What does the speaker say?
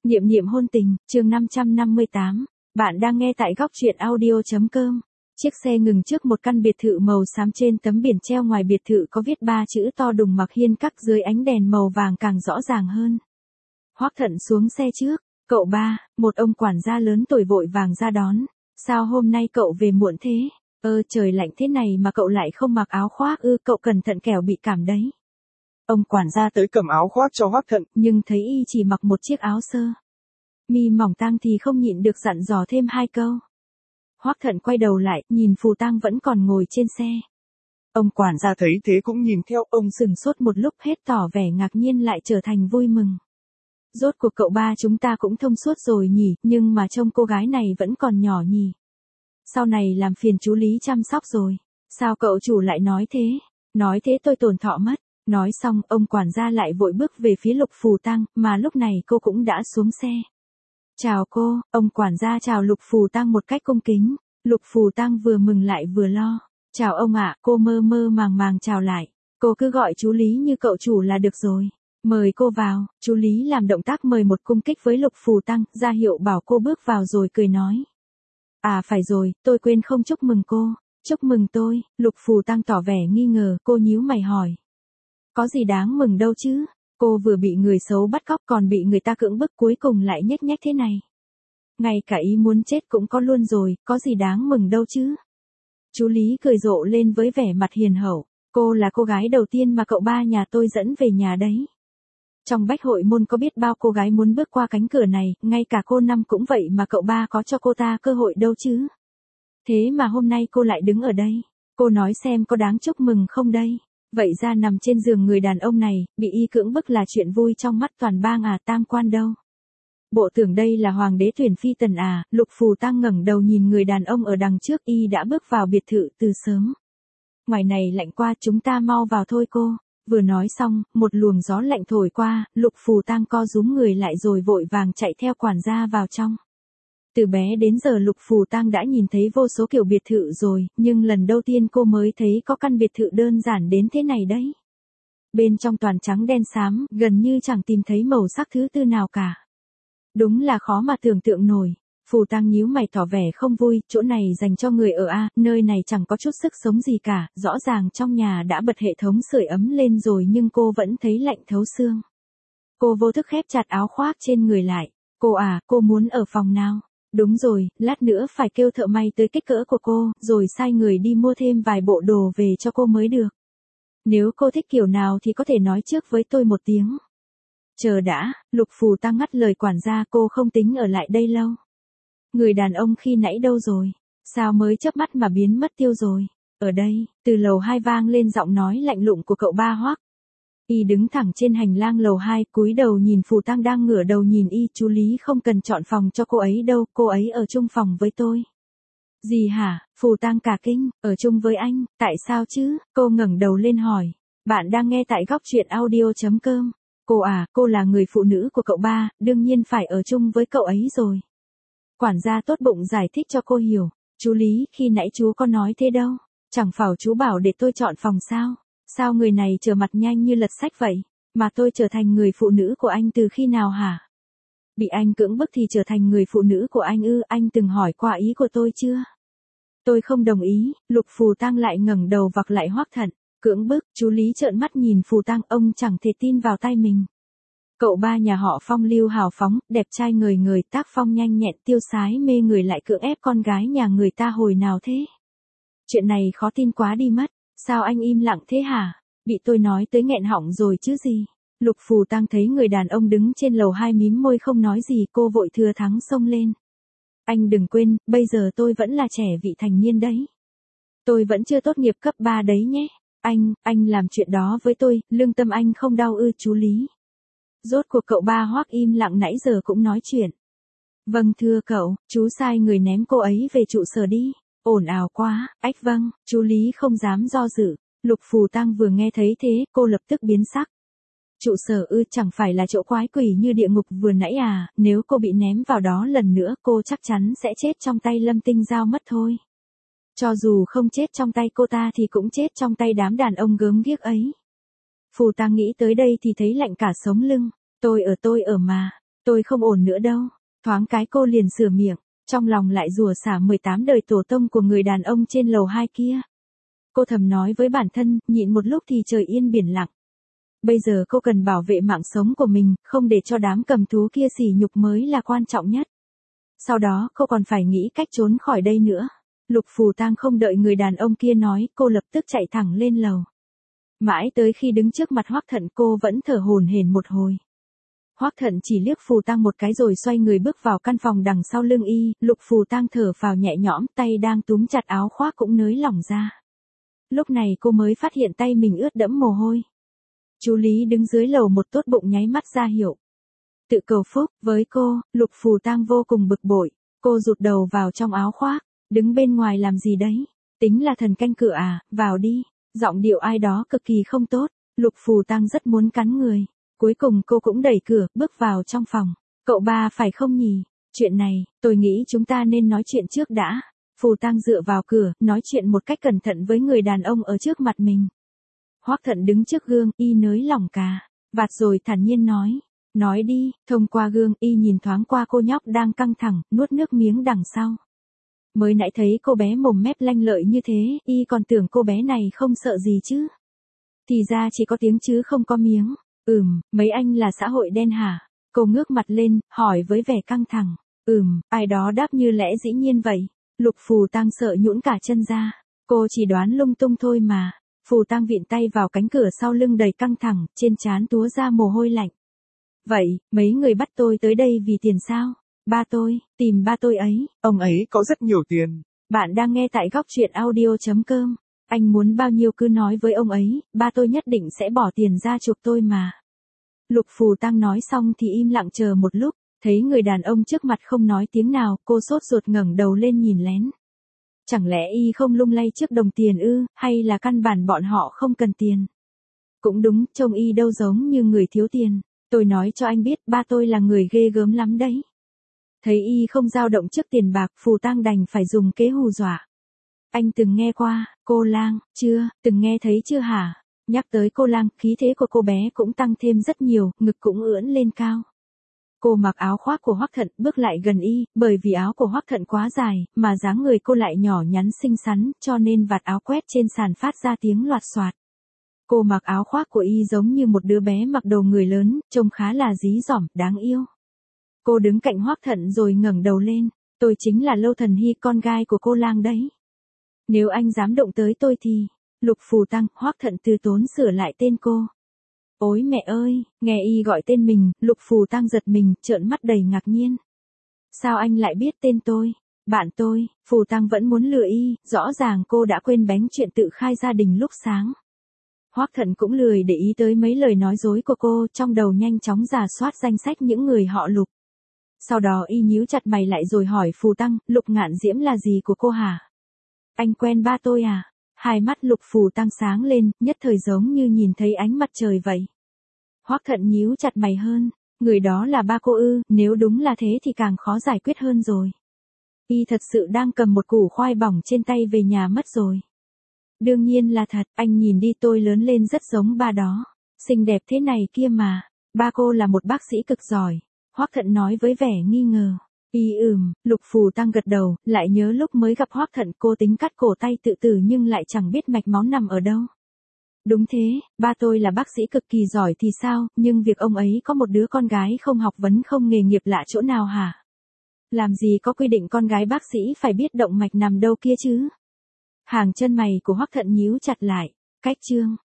Niệm niệm hôn tình, chương 558. Bạn đang nghe tại góc truyện audio.com. Chiếc xe ngừng trước một căn biệt thự màu xám, trên tấm biển treo ngoài biệt thự có viết 3 chữ to đùng Mặc Hiên Các, dưới ánh đèn màu vàng càng rõ ràng hơn. Hoắc Thận xuống xe trước. Cậu ba, một ông quản gia lớn tuổi vội vàng ra đón. Sao hôm nay cậu về muộn thế? Trời lạnh thế này mà cậu lại không mặc áo khoác cậu cẩn thận kẻo bị cảm đấy. Ông quản gia tới cầm áo khoác cho Hoắc Thận, nhưng thấy y chỉ mặc một chiếc áo sơ mi mỏng tang thì không nhịn được dặn dò thêm 2 câu. Hoắc Thận quay đầu lại, nhìn Phù Tang vẫn còn ngồi trên xe. Ông quản gia thấy thế cũng nhìn theo, ông sững sốt một lúc, hết tỏ vẻ ngạc nhiên lại trở thành vui mừng. Rốt cuộc cậu ba chúng ta cũng thông suốt rồi nhỉ, nhưng mà trông cô gái này vẫn còn nhỏ nhỉ. Sau này làm phiền chú Lý chăm sóc rồi. Sao cậu chủ lại nói thế? Nói thế tôi tổn thọ mất. Nói xong, ông quản gia lại vội bước về phía Lục Phù Tang, mà lúc này cô cũng đã xuống xe. Chào cô, ông quản gia chào Lục Phù Tang một cách cung kính. Lục Phù Tang vừa mừng lại vừa lo. Chào ông ạ, cô mơ mơ màng màng chào lại. Cô cứ gọi chú Lý như cậu chủ là được rồi. Mời cô vào. Chú Lý làm động tác mời một cung kích với Lục Phù Tang, ra hiệu bảo cô bước vào rồi cười nói. À phải rồi, tôi quên không chúc mừng cô. Chúc mừng tôi. Lục Phù Tang tỏ vẻ nghi ngờ, cô nhíu mày hỏi. Có gì đáng mừng đâu chứ, cô vừa bị người xấu bắt cóc còn bị người ta cưỡng bức, cuối cùng lại nhếch nhếch thế này. Ngay cả ý muốn chết cũng có luôn rồi, có gì đáng mừng đâu chứ. Chú Lý cười rộ lên với vẻ mặt hiền hậu, cô là cô gái đầu tiên mà cậu ba nhà tôi dẫn về nhà đấy. Trong Bách Hội Môn có biết bao cô gái muốn bước qua cánh cửa này, ngay cả cô Năm cũng vậy mà cậu ba có cho cô ta cơ hội đâu chứ. Thế mà hôm nay cô lại đứng ở đây, cô nói xem có đáng chúc mừng không đây. Vậy ra nằm trên giường người đàn ông này, bị y cưỡng bức là chuyện vui trong mắt toàn bang à, Tam quan đâu. Bộ tưởng đây là hoàng đế tuyển phi tần à. Lục Phù Tang ngẩng đầu nhìn người đàn ông ở đằng trước, y đã bước vào biệt thự từ sớm. Ngoài này lạnh quá, chúng ta mau vào thôi cô. Vừa nói xong, một luồng gió lạnh thổi qua, Lục Phù Tang co rúm người lại rồi vội vàng chạy theo quản gia vào trong. Từ bé đến giờ Lục Phù Tang đã nhìn thấy vô số kiểu biệt thự rồi, nhưng lần đầu tiên cô mới thấy có căn biệt thự đơn giản đến thế này đấy. Bên trong toàn trắng đen xám, gần như chẳng tìm thấy màu sắc thứ tư nào cả. Đúng là khó mà tưởng tượng nổi. Phù Tang nhíu mày tỏ vẻ không vui, chỗ này dành cho người ở a, nơi này chẳng có chút sức sống gì cả, rõ ràng trong nhà đã bật hệ thống sưởi ấm lên rồi nhưng cô vẫn thấy lạnh thấu xương. Cô vô thức khép chặt áo khoác trên người lại. Cô à, cô muốn ở phòng nào? Đúng rồi, lát nữa phải kêu thợ may tới kích cỡ của cô, rồi sai người đi mua thêm vài bộ đồ về cho cô mới được. Nếu cô thích kiểu nào thì có thể nói trước với tôi một tiếng. Chờ đã, Lục Phù Tang ngắt lời quản gia, cô không tính ở lại đây lâu. Người đàn ông khi nãy đâu rồi? Sao mới chớp mắt mà biến mất tiêu rồi? Ở đây, từ lầu 2 vang lên giọng nói lạnh lùng của cậu ba Hoắc. Y đứng thẳng trên hành lang lầu 2, cúi đầu nhìn Phù Tang đang ngửa đầu nhìn y. Chú Lý không cần chọn phòng cho cô ấy đâu, cô ấy ở chung phòng với tôi. Gì hả? Phù Tang cả kinh, ở chung với anh, tại sao chứ? Cô ngẩng đầu lên hỏi. Bạn đang nghe tại góc truyện audio.com. Cô à, cô là người phụ nữ của cậu ba, đương nhiên phải ở chung với cậu ấy rồi. Quản gia tốt bụng giải thích cho cô hiểu. Chú Lý, khi nãy chú có nói thế đâu. Chẳng phải chú bảo để tôi chọn phòng sao? Sao người này trở mặt nhanh như lật sách vậy? Mà tôi trở thành người phụ nữ của anh từ khi nào hả? Bị anh cưỡng bức thì trở thành người phụ nữ của anh ư? Anh từng hỏi qua ý của tôi chưa? Tôi không đồng ý. Lục Phù Tang lại ngẩng đầu vặc lại Hoắc Thận. Cưỡng bức? Chú Lý trợn mắt nhìn Phù Tang, ông chẳng thể tin vào tai mình. Cậu ba nhà họ phong lưu hào phóng, đẹp trai ngời ngời, tác phong nhanh nhẹn tiêu sái mê người lại cưỡng ép con gái nhà người ta hồi nào thế? Chuyện này khó tin quá đi mất. Sao anh im lặng thế hả? Bị tôi nói tới nghẹn họng rồi chứ gì? Lục Phù Tang thấy người đàn ông đứng trên lầu 2 mím môi không nói gì, cô vội thừa thắng xông lên. Anh đừng quên, bây giờ tôi vẫn là trẻ vị thành niên đấy. Tôi vẫn chưa tốt nghiệp cấp 3 đấy nhé. Anh làm chuyện đó với tôi, lương tâm anh không đau ư? Chú Lý. Rốt cuộc cậu ba Hoắc im lặng nãy giờ cũng nói chuyện. Vâng thưa cậu, chú sai người ném cô ấy về trụ sở đi. Ồn ào quá, ách vâng, chú Lý không dám do dự. Lục Phù Tang vừa nghe thấy thế, cô lập tức biến sắc. Trụ sở ư? Chẳng phải là chỗ quái quỷ như địa ngục vừa nãy à? Nếu cô bị ném vào đó lần nữa cô chắc chắn sẽ chết trong tay Lâm Tinh Giao mất thôi. Cho dù không chết trong tay cô ta thì cũng chết trong tay đám đàn ông gớm ghiếc ấy. Phù Tang nghĩ tới đây thì thấy lạnh cả sống lưng. Tôi ở mà. Tôi không ổn nữa đâu. Thoáng cái cô liền sửa miệng, trong lòng lại rủa xả 18 đời tổ tông của người đàn ông trên lầu 2 kia. Cô thầm nói với bản thân, nhịn một lúc thì trời yên biển lặng. Bây giờ cô cần bảo vệ mạng sống của mình, không để cho đám cầm thú kia sỉ nhục mới là quan trọng nhất. Sau đó cô còn phải nghĩ cách trốn khỏi đây nữa. Lục Phù Tang không đợi người đàn ông kia nói, cô lập tức chạy thẳng lên lầu. Mãi tới khi đứng trước mặt Hoắc Thận cô vẫn thở hổn hển một hồi. Hoắc Thận chỉ liếc Phù Tang một cái rồi xoay người bước vào căn phòng đằng sau lưng y, Lục Phù Tang thở phào nhẹ nhõm, tay đang túm chặt áo khoác cũng nới lỏng ra. Lúc này cô mới phát hiện tay mình ướt đẫm mồ hôi. Chú Lý đứng dưới lầu một tốt bụng nháy mắt ra hiệu. Tự cầu phúc, với cô, Lục Phù Tang vô cùng bực bội, cô rụt đầu vào trong áo khoác, đứng bên ngoài làm gì đấy, tính là thần canh cửa à, vào đi, giọng điệu ai đó cực kỳ không tốt, Lục Phù Tang rất muốn cắn người, cuối cùng cô cũng đẩy cửa, bước vào trong phòng, cậu ba phải không nhỉ, chuyện này, tôi nghĩ chúng ta nên nói chuyện trước đã, Phù Tang dựa vào cửa, nói chuyện một cách cẩn thận với người đàn ông ở trước mặt mình. Hoắc Thận đứng trước gương, y nới lỏng cà vạt rồi thản nhiên nói đi, thông qua gương y nhìn thoáng qua cô nhóc đang căng thẳng, nuốt nước miếng đằng sau. Mới nãy thấy cô bé mồm mép lanh lợi như thế, y còn tưởng cô bé này không sợ gì chứ. Thì ra chỉ có tiếng chứ không có miếng. Mấy anh là xã hội đen hả? Cô ngước mặt lên, hỏi với vẻ căng thẳng. Ai đó đáp như lẽ dĩ nhiên vậy. Lục Phù Tang sợ nhũn cả chân ra. Cô chỉ đoán lung tung thôi mà. Phù Tang vịn tay vào cánh cửa sau lưng đầy căng thẳng, trên trán túa ra mồ hôi lạnh. Vậy, mấy người bắt tôi tới đây vì tiền sao? Ba tôi, tìm ba tôi ấy. Ông ấy có rất nhiều tiền. Bạn đang nghe tại góc truyện audio.com. Anh muốn bao nhiêu cứ nói với ông ấy, ba tôi nhất định sẽ bỏ tiền ra chuộc tôi mà. Lục Phù Tang nói xong thì im lặng chờ một lúc, thấy người đàn ông trước mặt không nói tiếng nào, cô sốt ruột ngẩng đầu lên nhìn lén. Chẳng lẽ y không lung lay trước đồng tiền ư, hay là căn bản bọn họ không cần tiền? Cũng đúng, trông y đâu giống như người thiếu tiền. Tôi nói cho anh biết, ba tôi là người ghê gớm lắm đấy. Thấy y không dao động trước tiền bạc, Phù Tang đành phải dùng kế hù dọa. Anh từng nghe qua, cô lang, chưa, từng nghe thấy chưa hả? Nhắc tới cô lang, khí thế của cô bé cũng tăng thêm rất nhiều, ngực cũng ưỡn lên cao. Cô mặc áo khoác của Hoắc Thận, bước lại gần y, bởi vì áo của Hoắc Thận quá dài, mà dáng người cô lại nhỏ nhắn xinh xắn, cho nên vạt áo quét trên sàn phát ra tiếng loạt xoạt. Cô mặc áo khoác của y giống như một đứa bé mặc đồ người lớn, trông khá là dí dỏm, đáng yêu. Cô đứng cạnh Hoắc Thận rồi ngẩng đầu lên, tôi chính là Lâu Thần Hy, con gai của cô lang đấy. Nếu anh dám động tới tôi thì, Lục Phù Tang, Hoắc Thận từ tốn sửa lại tên cô. Ôi mẹ ơi, nghe y gọi tên mình, Lục Phù Tang giật mình, trợn mắt đầy ngạc nhiên. Sao anh lại biết tên tôi? Bạn tôi, Phù Tang vẫn muốn lừa y, rõ ràng cô đã quên bén chuyện tự khai gia đình lúc sáng. Hoắc Thận cũng lười để ý tới mấy lời nói dối của cô, trong đầu nhanh chóng rà soát danh sách những người họ Lục. Sau đó y nhíu chặt mày lại rồi hỏi Phù Tang, Lục Ngạn Diễm là gì của cô hả? Anh quen ba tôi à? Hai mắt Lục Phù Tang sáng lên, nhất thời giống như nhìn thấy ánh mặt trời vậy. Hoắc Thận nhíu chặt mày hơn, người đó là ba cô ư, nếu đúng là thế thì càng khó giải quyết hơn rồi. Y thật sự đang cầm một củ khoai bỏng trên tay về nhà mất rồi. Đương nhiên là thật, anh nhìn đi, tôi lớn lên rất giống ba đó. Xinh đẹp thế này kia mà, ba cô là một bác sĩ cực giỏi. Hoắc Thận nói với vẻ nghi ngờ. Lục Phù Tang gật đầu, lại nhớ lúc mới gặp Hoắc Thận cô tính cắt cổ tay tự tử nhưng lại chẳng biết mạch máu nằm ở đâu. Đúng thế, ba tôi là bác sĩ cực kỳ giỏi thì sao, nhưng việc ông ấy có một đứa con gái không học vấn không nghề nghiệp lạ chỗ nào hả? Làm gì có quy định con gái bác sĩ phải biết động mạch nằm đâu kia chứ? Hàng chân mày của Hoắc Thận nhíu chặt lại, cách chương.